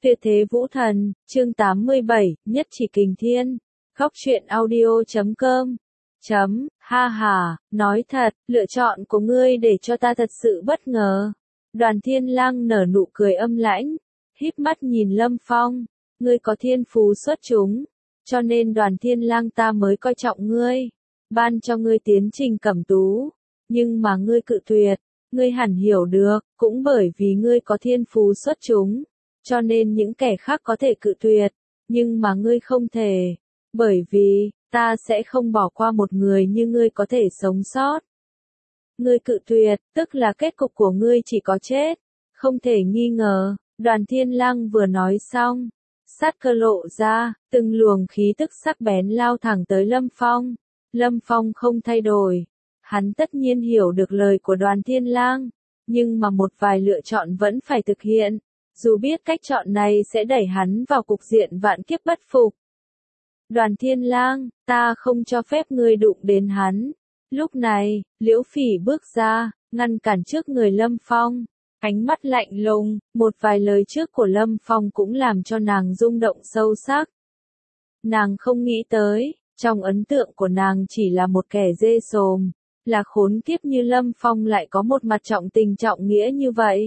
Tuyệt thế vũ thần, chương 87, nhất chỉ kình thiên. Góc truyện audio.com. Ha ha, nói thật, lựa chọn của ngươi để cho ta thật sự bất ngờ. Đoàn Thiên Lang nở nụ cười âm lãnh, híp mắt nhìn Lâm Phong. Ngươi có thiên phú xuất chúng, cho nên Đoàn Thiên Lang ta mới coi trọng ngươi, ban cho ngươi tiến trình cẩm tú. Nhưng mà ngươi cự tuyệt, ngươi hẳn hiểu được, cũng bởi vì ngươi có thiên phú xuất chúng, cho nên những kẻ khác có thể cự tuyệt, nhưng mà ngươi không thể, bởi vì, ta sẽ không bỏ qua một người như ngươi có thể sống sót. Ngươi cự tuyệt, tức là kết cục của ngươi chỉ có chết, không thể nghi ngờ. Đoàn Thiên Lang vừa nói xong, sát cơ lộ ra, từng luồng khí tức sắc bén lao thẳng tới Lâm Phong. Lâm Phong không thay đổi, hắn tất nhiên hiểu được lời của Đoàn Thiên Lang, nhưng mà một vài lựa chọn vẫn phải thực hiện, dù biết cách chọn này sẽ đẩy hắn vào cục diện vạn kiếp bất phục. Đoàn Thiên Lang, ta không cho phép ngươi đụng đến hắn. Lúc này, Liễu Phỉ bước ra, ngăn cản trước người Lâm Phong, ánh mắt lạnh lùng, một vài lời trước của Lâm Phong cũng làm cho nàng rung động sâu sắc. Nàng không nghĩ tới, trong ấn tượng của nàng chỉ là một kẻ dê sồm, là khốn kiếp như Lâm Phong lại có một mặt trọng tình trọng nghĩa như vậy.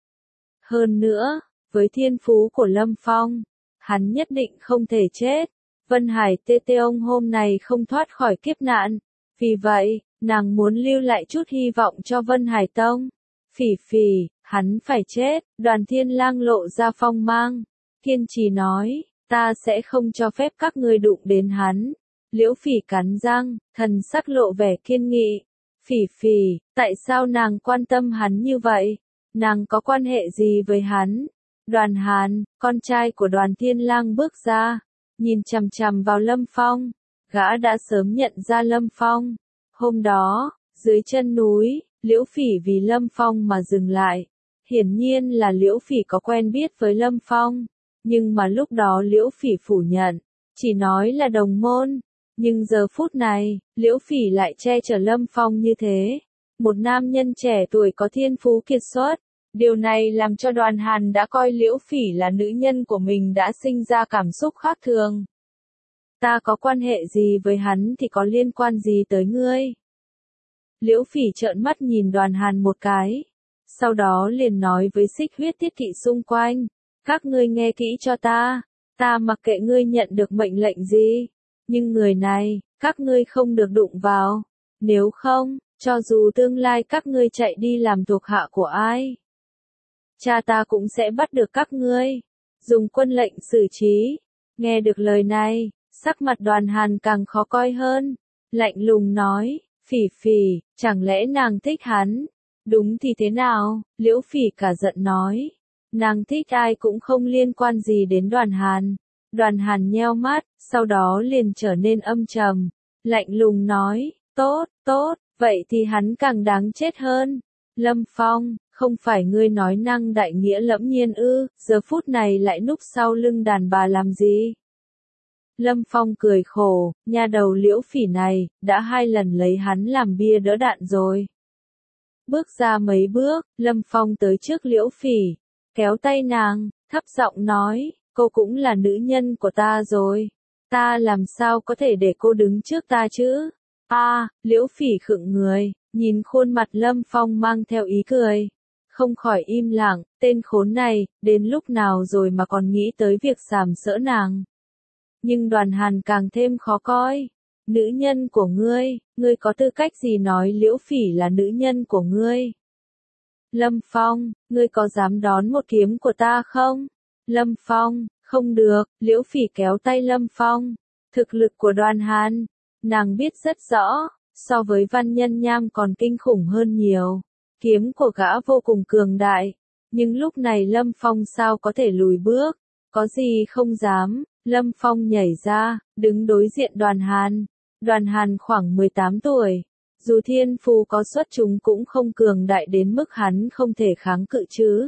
Hơn nữa, với thiên phú của Lâm Phong, hắn nhất định không thể chết. Vân Hải Tê Tê ông hôm nay không thoát khỏi kiếp nạn, vì vậy, nàng muốn lưu lại chút hy vọng cho Vân Hải Tông. Phỉ Phỉ, hắn phải chết. Đoàn Thiên Lang lộ ra phong mang, kiên trì nói, ta sẽ không cho phép các ngươi đụng đến hắn. Liễu Phỉ cắn răng, thần sắc lộ vẻ kiên nghị. Phỉ Phỉ, tại sao nàng quan tâm hắn như vậy? Nàng có quan hệ gì với hắn? Đoàn Hàn, con trai của Đoàn Thiên Lang bước ra, nhìn chằm chằm vào Lâm Phong. Gã đã sớm nhận ra Lâm Phong. Hôm đó, dưới chân núi, Liễu Phỉ vì Lâm Phong mà dừng lại. Hiển nhiên là Liễu Phỉ có quen biết với Lâm Phong, nhưng mà lúc đó Liễu Phỉ phủ nhận, chỉ nói là đồng môn. Nhưng giờ phút này, Liễu Phỉ lại che chở Lâm Phong như thế. Một nam nhân trẻ tuổi có thiên phú kiệt xuất. Điều này làm cho Đoàn Hàn đã coi Liễu Phỉ là nữ nhân của mình đã sinh ra cảm xúc khác thường. Ta có quan hệ gì với hắn thì có liên quan gì tới ngươi? Liễu Phỉ trợn mắt nhìn Đoàn Hàn một cái. Sau đó liền nói với Xích Huyết Thiết Kỵ xung quanh. Các ngươi nghe kỹ cho ta. Ta mặc kệ ngươi nhận được mệnh lệnh gì. Nhưng người này, các ngươi không được đụng vào. Nếu không, cho dù tương lai các ngươi chạy đi làm thuộc hạ của ai, cha ta cũng sẽ bắt được các ngươi, dùng quân lệnh xử trí. Nghe được lời này, sắc mặt Đoàn Hàn càng khó coi hơn, lạnh lùng nói, Phỉ Phỉ, chẳng lẽ nàng thích hắn? Đúng thì thế nào? Liễu Phỉ cả giận nói, nàng thích ai cũng không liên quan gì đến Đoàn Hàn. Đoàn Hàn nheo mắt, sau đó liền trở nên âm trầm, lạnh lùng nói, tốt, tốt, vậy thì hắn càng đáng chết hơn. Lâm Phong, không phải ngươi nói năng đại nghĩa lẫm nhiên ư, giờ phút này lại núp sau lưng đàn bà làm gì? Lâm Phong cười khổ, nha đầu Liễu Phỉ này, đã 2 lần lấy hắn làm bia đỡ đạn rồi. Bước ra mấy bước, Lâm Phong tới trước Liễu Phỉ, kéo tay nàng, thấp giọng nói, cô cũng là nữ nhân của ta rồi. Ta làm sao có thể để cô đứng trước ta chứ? Liễu Phỉ khựng người, nhìn khuôn mặt Lâm Phong mang theo ý cười. Không khỏi im lặng, tên khốn này, đến lúc nào rồi mà còn nghĩ tới việc sàm sỡ nàng. Nhưng Đoàn Hàn càng thêm khó coi. Nữ nhân của ngươi có tư cách gì nói Liễu Phỉ là nữ nhân của ngươi? Lâm Phong, ngươi có dám đón một kiếm của ta không? Lâm Phong, không được. Liễu Phỉ kéo tay Lâm Phong. Thực lực của Đoàn Hàn, nàng biết rất rõ, so với Văn Nhân Nham còn kinh khủng hơn nhiều. Kiếm của gã vô cùng cường đại, nhưng lúc này Lâm Phong sao có thể lùi bước? Có gì không dám? Lâm Phong nhảy ra, đứng đối diện Đoàn Hàn. Đoàn Hàn khoảng 18 tuổi, dù thiên phú có xuất chúng cũng không cường đại đến mức hắn không thể kháng cự chứ.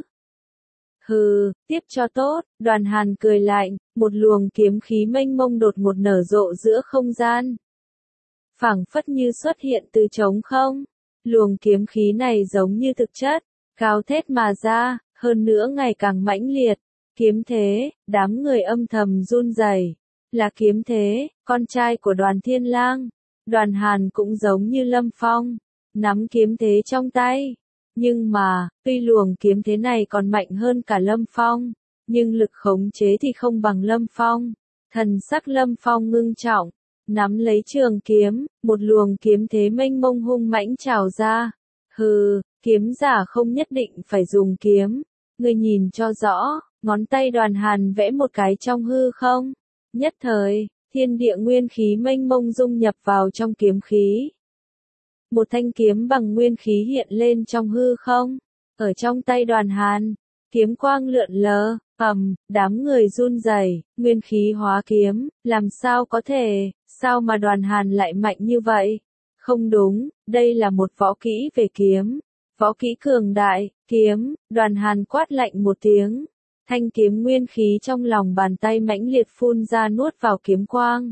Hừ, tiếp cho tốt. Đoàn Hàn cười lạnh, một luồng kiếm khí mênh mông đột ngột nở rộ giữa không gian, phảng phất như xuất hiện từ trống không. Luồng kiếm khí này giống như thực chất, gào thét mà ra, hơn nữa ngày càng mãnh liệt, Kiếm Thế, đám người âm thầm run rẩy. Là Kiếm Thế, con trai của Đoàn Thiên Lang. Đoàn Hàn cũng giống như Lâm Phong, nắm kiếm thế trong tay. Nhưng mà, tuy luồng kiếm thế này còn mạnh hơn cả Lâm Phong, nhưng lực khống chế thì không bằng Lâm Phong. Thần sắc Lâm Phong ngưng trọng, nắm lấy trường kiếm, một luồng kiếm thế mênh mông hung mãnh trào ra. Hừ, kiếm giả không nhất định phải dùng kiếm. Ngươi nhìn cho rõ, ngón tay Đoàn Hàn vẽ một cái trong hư không. Nhất thời, thiên địa nguyên khí mênh mông dung nhập vào trong kiếm khí. Một thanh kiếm bằng nguyên khí hiện lên trong hư không. Ở trong tay Đoàn Hàn, kiếm quang lượn lờ, đám người run rẩy, nguyên khí hóa kiếm, làm sao có thể, sao mà Đoàn Hàn lại mạnh như vậy? Không đúng, đây là một võ kỹ về kiếm, võ kỹ cường đại, kiếm. Đoàn Hàn quát lạnh một tiếng. Thanh kiếm nguyên khí trong lòng bàn tay mãnh liệt phun ra nuốt vào kiếm quang.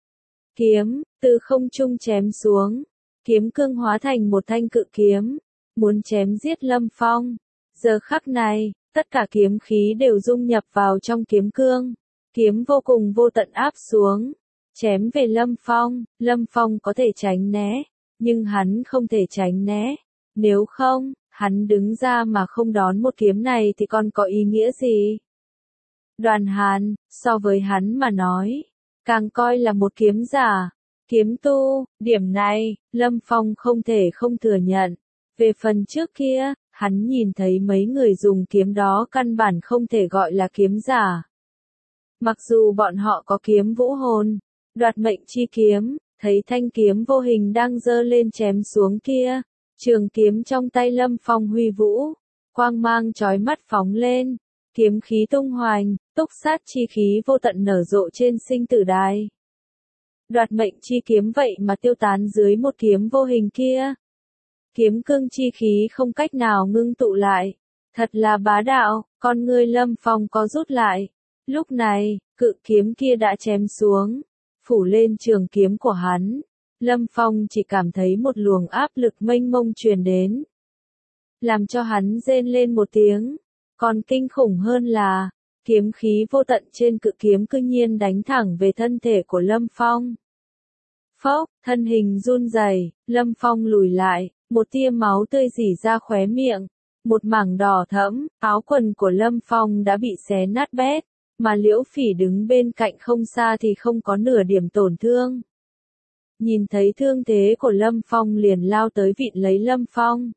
Kiếm, từ không trung chém xuống. Kiếm cương hóa thành một thanh cự kiếm, muốn chém giết Lâm Phong. Giờ khắc này, tất cả kiếm khí đều dung nhập vào trong kiếm cương. Kiếm vô cùng vô tận áp xuống, chém về Lâm Phong. Lâm Phong có thể tránh né, nhưng hắn không thể tránh né. Nếu không, hắn đứng ra mà không đón một kiếm này thì còn có ý nghĩa gì? Đoàn Hàn, so với hắn mà nói, càng coi là một kiếm giả, kiếm tu. Điểm này, Lâm Phong không thể không thừa nhận. Về phần trước kia, hắn nhìn thấy mấy người dùng kiếm đó căn bản không thể gọi là kiếm giả. Mặc dù bọn họ có kiếm vũ hồn, đoạt mệnh chi kiếm, thấy thanh kiếm vô hình đang giơ lên chém xuống kia. Trường kiếm trong tay Lâm Phong huy vũ, quang mang chói mắt phóng lên, kiếm khí tung hoành, túc sát chi khí vô tận nở rộ trên sinh tử đài. Đoạt mệnh chi kiếm vậy mà tiêu tán dưới một kiếm vô hình kia. Kiếm cương chi khí không cách nào ngưng tụ lại, thật là bá đạo. Con ngươi Lâm Phong có rút lại. Lúc này, cự kiếm kia đã chém xuống, phủ lên trường kiếm của hắn. Lâm Phong chỉ cảm thấy một luồng áp lực mênh mông truyền đến, làm cho hắn rên lên một tiếng. Còn kinh khủng hơn là, kiếm khí vô tận trên cự kiếm cư nhiên đánh thẳng về thân thể của Lâm Phong. Phốc, thân hình run rẩy, Lâm Phong lùi lại, một tia máu tươi rỉ ra khóe miệng, một mảng đỏ thẫm, áo quần của Lâm Phong đã bị xé nát bét, mà Liễu Phỉ đứng bên cạnh không xa thì không có nửa điểm tổn thương. Nhìn thấy thương thế của Lâm Phong liền lao tới vịn lấy Lâm Phong.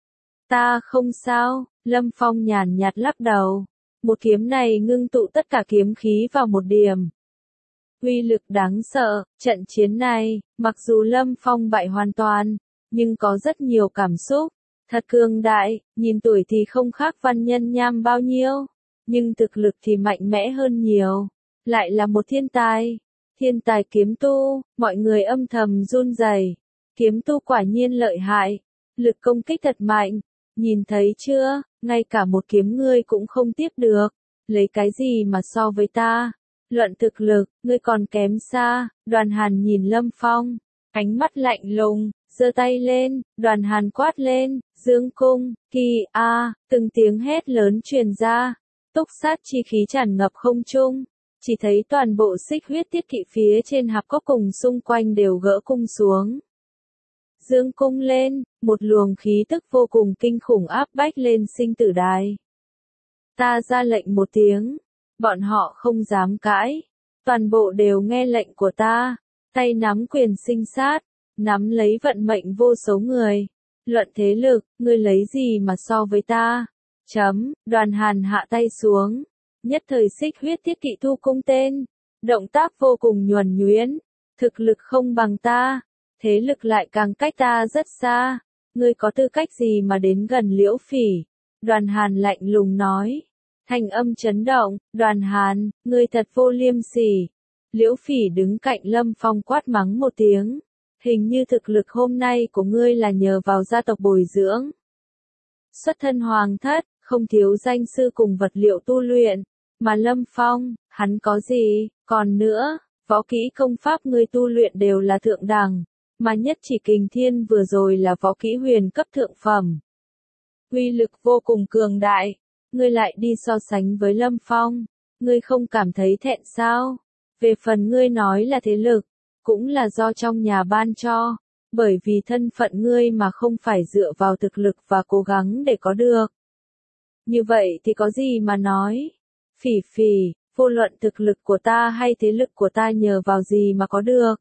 Ta không sao, Lâm Phong nhàn nhạt lắc đầu. Một kiếm này ngưng tụ tất cả kiếm khí vào một điểm. Uy lực đáng sợ, trận chiến này, mặc dù Lâm Phong bại hoàn toàn, nhưng có rất nhiều cảm xúc. Thật cường đại, nhìn tuổi thì không khác Văn Nhân Nham bao nhiêu, nhưng thực lực thì mạnh mẽ hơn nhiều. Lại là một thiên tài. Thiên tài kiếm tu, mọi người âm thầm run rẩy. Kiếm tu quả nhiên lợi hại, lực công kích thật mạnh. Nhìn thấy chưa, ngay cả một kiếm ngươi cũng không tiếp được. Lấy cái gì mà so với ta? Luận thực lực, ngươi còn kém xa. Đoàn Hàn nhìn Lâm Phong, ánh mắt lạnh lùng, giơ tay lên. Đoàn Hàn quát lên, dương cung, kỳ a, từng tiếng hét lớn truyền ra. Túc sát chi khí tràn ngập không trung. Chỉ thấy toàn bộ xích huyết thiết kỵ phía trên hạp cốc cùng xung quanh đều gỡ cung xuống. Dương cung lên, một luồng khí tức vô cùng kinh khủng áp bách lên sinh tử đài. Ta ra lệnh một tiếng, bọn họ không dám cãi, toàn bộ đều nghe lệnh của ta, tay nắm quyền sinh sát, nắm lấy vận mệnh vô số người. Luận thế lực, ngươi lấy gì mà so với ta? Đoàn Hàn hạ tay xuống. Nhất thời xích huyết thiết kỵ thu cung tên, động tác vô cùng nhuần nhuyễn, thực lực không bằng ta, thế lực lại càng cách ta rất xa, ngươi có tư cách gì mà đến gần Liễu Phỉ? Đoàn Hàn lạnh lùng nói, thanh âm chấn động. Đoàn Hàn, ngươi thật vô liêm sỉ. Liễu Phỉ đứng cạnh Lâm Phong quát mắng một tiếng, hình như thực lực hôm nay của ngươi là nhờ vào gia tộc bồi dưỡng. Xuất thân hoàng thất, không thiếu danh sư cùng vật liệu tu luyện, mà Lâm Phong, hắn có gì? Còn nữa, võ kỹ công pháp ngươi tu luyện đều là thượng đẳng, mà nhất chỉ kình thiên vừa rồi là võ kỹ huyền cấp thượng phẩm. Uy lực vô cùng cường đại, ngươi lại đi so sánh với Lâm Phong, ngươi không cảm thấy thẹn sao? Về phần ngươi nói là thế lực, cũng là do trong nhà ban cho, bởi vì thân phận ngươi mà không phải dựa vào thực lực và cố gắng để có được. Như vậy thì có gì mà nói? Phỉ phỉ, vô luận thực lực của ta hay thế lực của ta nhờ vào gì mà có được.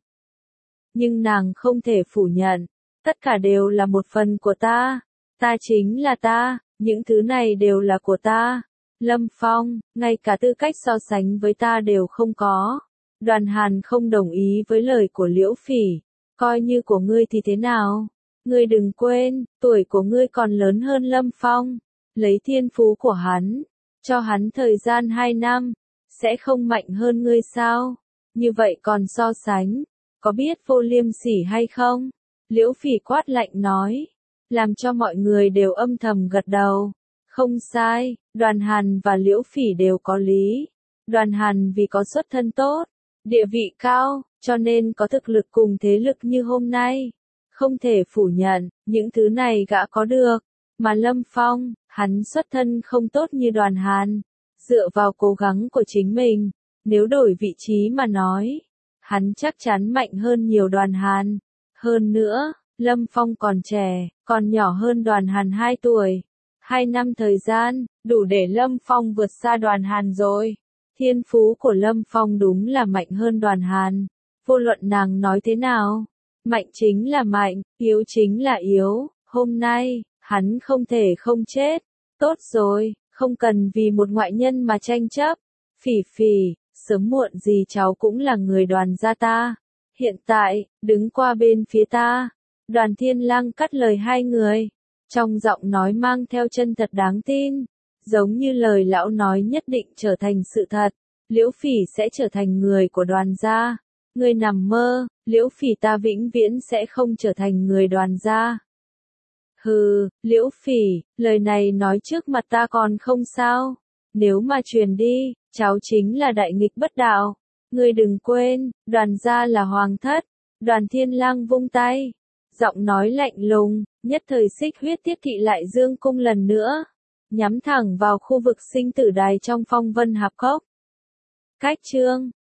Nhưng nàng không thể phủ nhận, tất cả đều là một phần của ta, ta chính là ta, những thứ này đều là của ta. Lâm Phong, ngay cả tư cách so sánh với ta đều không có. Đoàn Hàn không đồng ý với lời của Liễu Phỉ, coi như của ngươi thì thế nào? Ngươi đừng quên, tuổi của ngươi còn lớn hơn Lâm Phong, lấy thiên phú của hắn, cho hắn thời gian 2 năm, sẽ không mạnh hơn ngươi sao? Như vậy còn so sánh, có biết vô liêm sỉ hay không? Liễu Phỉ quát lạnh nói, làm cho mọi người đều âm thầm gật đầu. Không sai, Đoàn Hàn và Liễu Phỉ đều có lý. Đoàn Hàn vì có xuất thân tốt, địa vị cao, cho nên có thực lực cùng thế lực như hôm nay. Không thể phủ nhận, những thứ này gã có được. Mà Lâm Phong, hắn xuất thân không tốt như Đoàn Hàn. Dựa vào cố gắng của chính mình, nếu đổi vị trí mà nói, hắn chắc chắn mạnh hơn nhiều Đoàn Hàn. Hơn nữa, Lâm Phong còn trẻ, còn nhỏ hơn Đoàn Hàn 2 tuổi. 2 năm thời gian, đủ để Lâm Phong vượt xa Đoàn Hàn rồi. Thiên phú của Lâm Phong đúng là mạnh hơn Đoàn Hàn. Vô luận nàng nói thế nào, mạnh chính là mạnh, yếu chính là yếu. Hôm nay, hắn không thể không chết. Tốt rồi, không cần vì một ngoại nhân mà tranh chấp. Phỉ phỉ, sớm muộn gì cháu cũng là người Đoàn gia ta. Hiện tại, đứng qua bên phía ta. Đoàn Thiên Lăng cắt lời hai người. Trong giọng nói mang theo chân thật đáng tin. Giống như lời lão nói nhất định trở thành sự thật. Liễu Phỉ sẽ trở thành người của Đoàn gia. Ngươi nằm mơ, Liễu Phỉ ta vĩnh viễn sẽ không trở thành người Đoàn gia. Hừ, Liễu Phỉ, lời này nói trước mặt ta còn không sao. Nếu mà truyền đi, cháu chính là đại nghịch bất đạo. Ngươi đừng quên, Đoàn gia là hoàng thất. Đoàn Thiên Lăng vung tay. Giọng nói lạnh lùng, nhất thời xích huyết tiếp thị lại dương cung lần nữa. Nhắm thẳng vào khu vực sinh tử đài trong phong vân hạp cốc. Cách chương